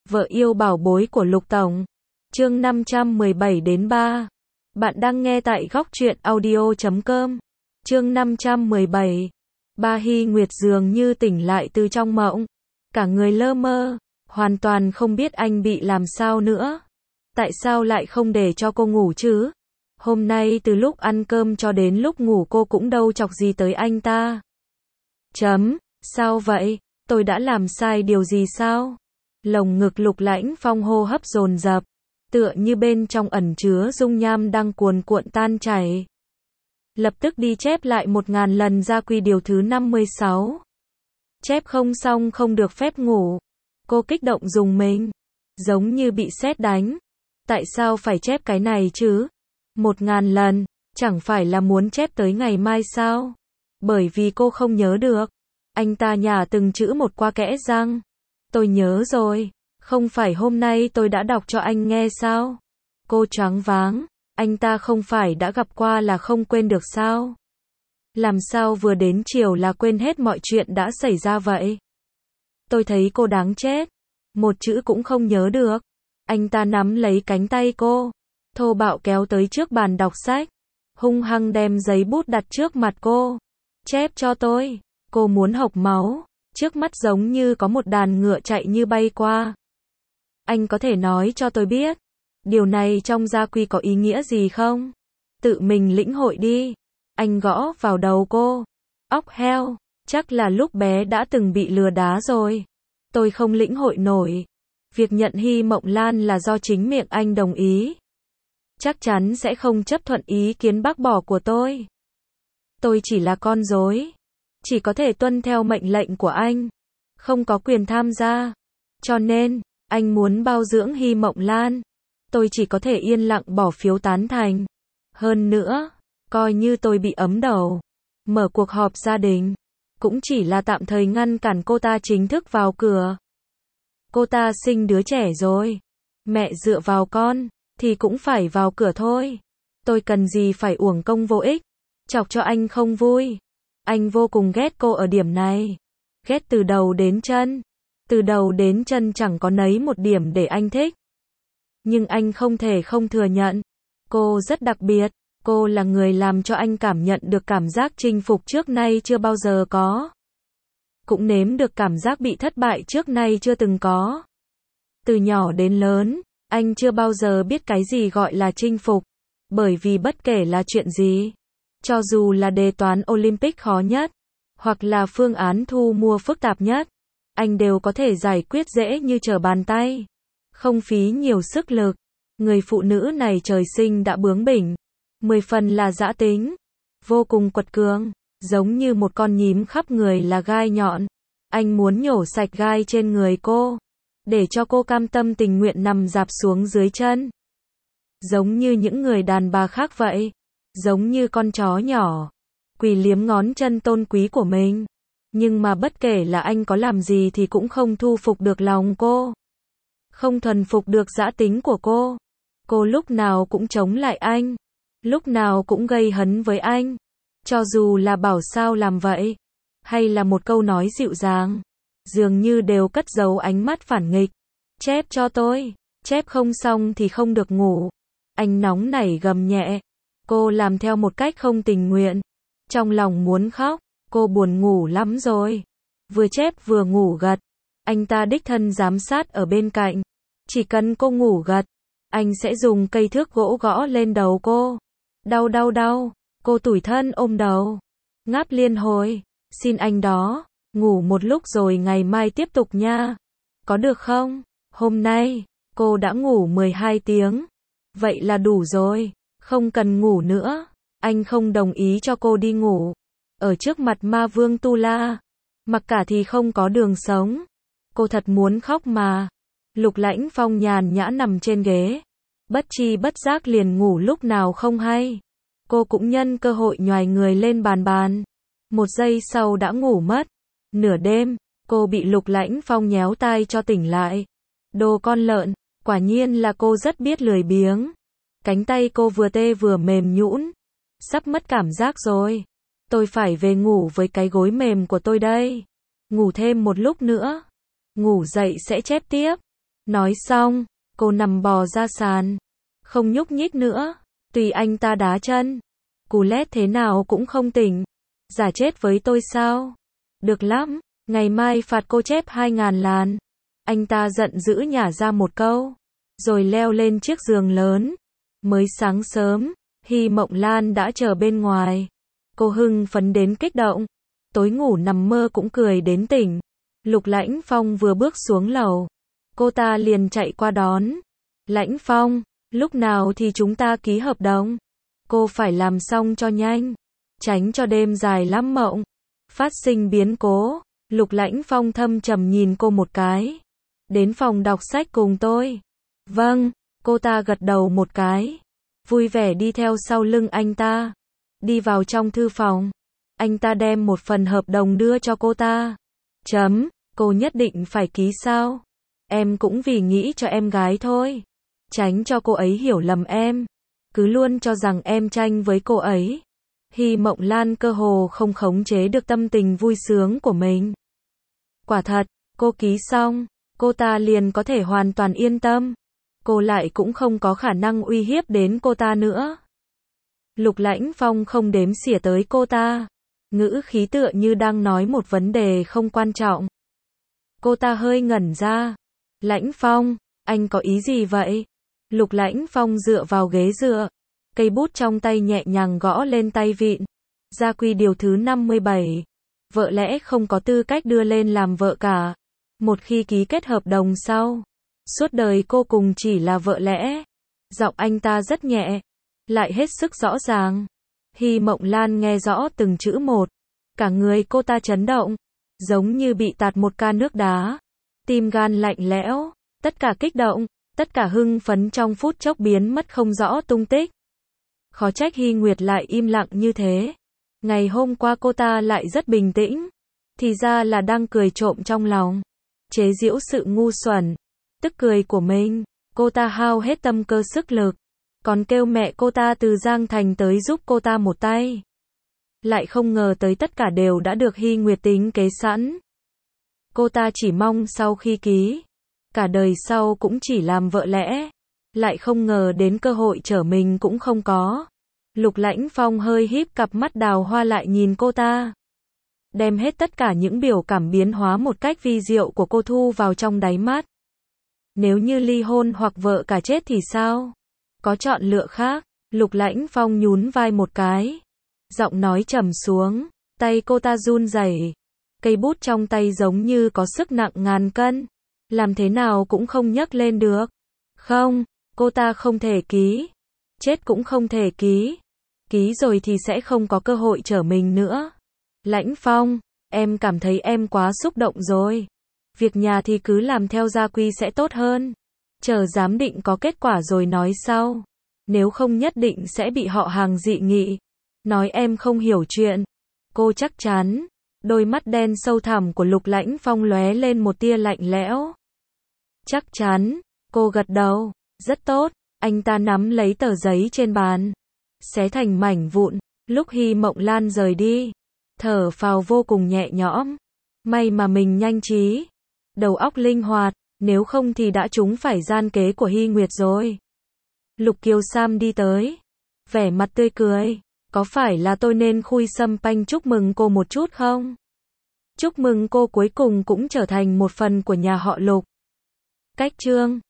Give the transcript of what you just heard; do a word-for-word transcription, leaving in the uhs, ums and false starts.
Vợ yêu bảo bối của Lục Tổng. Chương năm trăm mười bảy đến ba. Bạn đang nghe tại góc truyện audio chấm com. Chương năm trăm mười bảy. Ba Hy Nguyệt dường như tỉnh lại từ trong mộng. Cả người lơ mơ, hoàn toàn không biết anh bị làm sao nữa. Tại sao lại không để cho cô ngủ chứ? Hôm nay từ lúc ăn cơm cho đến lúc ngủ cô cũng đâu chọc gì tới anh ta. Chấm, sao vậy? Tôi đã làm sai điều gì sao? Lồng ngực Lục Lãnh Phong hô hấp dồn dập, tựa như bên trong ẩn chứa dung nham đang cuồn cuộn tan chảy. Lập tức đi chép lại một ngàn lần gia quy điều thứ năm mươi sáu. Chép không xong không được phép ngủ. Cô kích động rùng mình, giống như bị sét đánh. Tại sao phải chép cái này chứ? Một ngàn lần, chẳng phải là muốn chép tới ngày mai sao? Bởi vì cô không nhớ được. Anh ta nhả từng chữ một qua kẽ răng. Tôi nhớ rồi, không phải hôm nay tôi đã đọc cho anh nghe sao? Cô choáng váng, anh ta không phải đã gặp qua là không quên được sao? Làm sao vừa đến chiều là quên hết mọi chuyện đã xảy ra vậy? Tôi thấy cô đáng chết, một chữ cũng không nhớ được. Anh ta nắm lấy cánh tay cô, thô bạo kéo tới trước bàn đọc sách, hung hăng đem giấy bút đặt trước mặt cô. Chép cho tôi, cô muốn hộc máu. Trước mắt giống như có một đàn ngựa chạy như bay qua. Anh có thể nói cho tôi biết, điều này trong gia quy có ý nghĩa gì không? Tự mình lĩnh hội đi. Anh gõ vào đầu cô. Óc heo, chắc là lúc bé đã từng bị lừa đá rồi. Tôi không lĩnh hội nổi. Việc nhận Hy Mộng Lan là do chính miệng anh đồng ý. Chắc chắn sẽ không chấp thuận ý kiến bác bỏ của tôi. Tôi chỉ là con rối, chỉ có thể tuân theo mệnh lệnh của anh, không có quyền tham gia. Cho nên, anh muốn bao dưỡng Hy Mộng Lan, tôi chỉ có thể yên lặng bỏ phiếu tán thành. Hơn nữa, coi như tôi bị ấm đầu, mở cuộc họp gia đình, cũng chỉ là tạm thời ngăn cản cô ta chính thức vào cửa. Cô ta sinh đứa trẻ rồi, mẹ dựa vào con, thì cũng phải vào cửa thôi. Tôi cần gì phải uổng công vô ích, chọc cho anh không vui. Anh vô cùng ghét cô ở điểm này. Ghét từ đầu đến chân. Từ đầu đến chân chẳng có nấy một điểm để anh thích. Nhưng anh không thể không thừa nhận. Cô rất đặc biệt. Cô là người làm cho anh cảm nhận được cảm giác chinh phục trước nay chưa bao giờ có. Cũng nếm được cảm giác bị thất bại trước nay chưa từng có. Từ nhỏ đến lớn, anh chưa bao giờ biết cái gì gọi là chinh phục. Bởi vì bất kể là chuyện gì, cho dù là đề toán Olympic khó nhất, hoặc là phương án thu mua phức tạp nhất, anh đều có thể giải quyết dễ như trở bàn tay. Không phí nhiều sức lực. Người phụ nữ này trời sinh đã bướng bỉnh. Mười phần là dã tính. Vô cùng quật cường. Giống như một con nhím khắp người là gai nhọn. Anh muốn nhổ sạch gai trên người cô. Để cho cô cam tâm tình nguyện nằm rạp xuống dưới chân. Giống như những người đàn bà khác vậy. Giống như con chó nhỏ, quỳ liếm ngón chân tôn quý của mình. Nhưng mà bất kể là anh có làm gì thì cũng không thu phục được lòng cô. Không thuần phục được dã tính của cô. Cô lúc nào cũng chống lại anh. Lúc nào cũng gây hấn với anh. Cho dù là bảo sao làm vậy, hay là một câu nói dịu dàng, dường như đều cất giấu ánh mắt phản nghịch. Chép cho tôi, chép không xong thì không được ngủ. Anh nóng nảy gầm nhẹ. Cô làm theo một cách không tình nguyện. Trong lòng muốn khóc, cô buồn ngủ lắm rồi. Vừa chép vừa ngủ gật. Anh ta đích thân giám sát ở bên cạnh. Chỉ cần cô ngủ gật, anh sẽ dùng cây thước gỗ gõ lên đầu cô. Đau đau đau, cô tủi thân ôm đầu. Ngáp liên hồi, xin anh đó, ngủ một lúc rồi ngày mai tiếp tục nha. Có được không? Hôm nay, cô đã ngủ mười hai tiếng. Vậy là đủ rồi. Không cần ngủ nữa. Anh không đồng ý cho cô đi ngủ. Ở trước mặt ma vương Tu La, mặc cả thì không có đường sống. Cô thật muốn khóc mà. Lục Lãnh Phong nhàn nhã nằm trên ghế. Bất chi bất giác liền ngủ lúc nào không hay. Cô cũng nhân cơ hội nhoài người lên bàn bàn. Một giây sau đã ngủ mất. Nửa đêm, cô bị Lục Lãnh Phong nhéo tai cho tỉnh lại. Đồ con lợn, quả nhiên là cô rất biết lười biếng. Cánh tay cô vừa tê vừa mềm nhũn. Sắp mất cảm giác rồi. Tôi phải về ngủ với cái gối mềm của tôi đây. Ngủ thêm một lúc nữa. Ngủ dậy sẽ chép tiếp. Nói xong, cô nằm bò ra sàn, không nhúc nhích nữa, tùy anh ta đá chân. Cú lét thế nào cũng không tỉnh. Giả chết với tôi sao? Được lắm, ngày mai phạt cô chép hai ngàn làn. Anh ta giận dữ nhả ra một câu, rồi leo lên chiếc giường lớn. Mới sáng sớm, Hy Mộng Lan đã chờ bên ngoài. Cô hưng phấn đến kích động. Tối ngủ nằm mơ cũng cười đến tỉnh. Lục Lãnh Phong vừa bước xuống lầu, cô ta liền chạy qua đón. Lãnh Phong, lúc nào thì chúng ta ký hợp đồng? Cô phải làm xong cho nhanh, tránh cho đêm dài lắm mộng phát sinh biến cố. Lục Lãnh Phong thâm trầm nhìn cô một cái. Đến phòng đọc sách cùng tôi. Vâng, cô ta gật đầu một cái, vui vẻ đi theo sau lưng anh ta. Đi vào trong thư phòng, anh ta đem một phần hợp đồng đưa cho cô ta. Chấm, cô nhất định phải ký sao? Em cũng vì nghĩ cho em gái thôi, tránh cho cô ấy hiểu lầm em, cứ luôn cho rằng em tranh với cô ấy. Hy Mộng Lan cơ hồ không khống chế được tâm tình vui sướng của mình. Quả thật, cô ký xong, cô ta liền có thể hoàn toàn yên tâm. Cô lại cũng không có khả năng uy hiếp đến cô ta nữa. Lục Lãnh Phong không đếm xỉa tới cô ta, ngữ khí tựa như đang nói một vấn đề không quan trọng. Cô ta hơi ngẩn ra. Lãnh Phong, anh có ý gì vậy? Lục Lãnh Phong dựa vào ghế dựa, cây bút trong tay nhẹ nhàng gõ lên tay vịn. Gia quy điều thứ năm mươi bảy. Vợ lẽ không có tư cách đưa lên làm vợ cả. Một khi ký kết hợp đồng sau, suốt đời cô cùng chỉ là vợ lẽ. Giọng anh ta rất nhẹ, lại hết sức rõ ràng. Hy Mộng Lan nghe rõ từng chữ một. Cả người cô ta chấn động, giống như bị tạt một ca nước đá. Tim gan lạnh lẽo, tất cả kích động, tất cả hưng phấn trong phút chốc biến mất không rõ tung tích. Khó trách Hy Nguyệt lại im lặng như thế. Ngày hôm qua cô ta lại rất bình tĩnh, thì ra là đang cười trộm trong lòng, chế giễu sự ngu xuẩn, tức cười của mình. Cô ta hao hết tâm cơ sức lực, còn kêu mẹ cô ta từ Giang Thành tới giúp cô ta một tay. Lại không ngờ tới tất cả đều đã được Hy Nguyệt tính kế sẵn. Cô ta chỉ mong sau khi ký, cả đời sau cũng chỉ làm vợ lẽ. Lại không ngờ đến cơ hội trở mình cũng không có. Lục Lãnh Phong hơi híp cặp mắt đào hoa lại nhìn cô ta, đem hết tất cả những biểu cảm biến hóa một cách vi diệu của cô thu vào trong đáy mắt. Nếu như ly hôn hoặc vợ cả chết thì sao? Có chọn lựa khác? Lục Lãnh Phong nhún vai một cái, giọng nói trầm xuống, tay cô ta run rẩy, cây bút trong tay giống như có sức nặng ngàn cân, làm thế nào cũng không nhấc lên được. Không, cô ta không thể ký, chết cũng không thể ký. Ký rồi thì sẽ không có cơ hội trở mình nữa. Lãnh Phong, em cảm thấy em quá xúc động rồi. Việc nhà thì cứ làm theo gia quy sẽ tốt hơn. Chờ giám định có kết quả rồi nói sau. Nếu không nhất định sẽ bị họ hàng dị nghị. Nói em không hiểu chuyện. Cô chắc chắn. Đôi mắt đen sâu thẳm của Lục Lãnh Phong lóe lên một tia lạnh lẽo. Chắc chắn. Cô gật đầu. Rất tốt. Anh ta nắm lấy tờ giấy trên bàn, xé thành mảnh vụn. Lúc Hy Mộng Lan rời đi, thở phào vô cùng nhẹ nhõm. May mà mình nhanh trí, đầu óc linh hoạt, nếu không thì đã trúng phải gian kế của Hy Nguyệt rồi. Lục Kiều Sam đi tới, vẻ mặt tươi cười. Có phải là tôi nên khui sâm panh chúc mừng cô một chút không? Chúc mừng cô cuối cùng cũng trở thành một phần của nhà họ Lục. Cách chương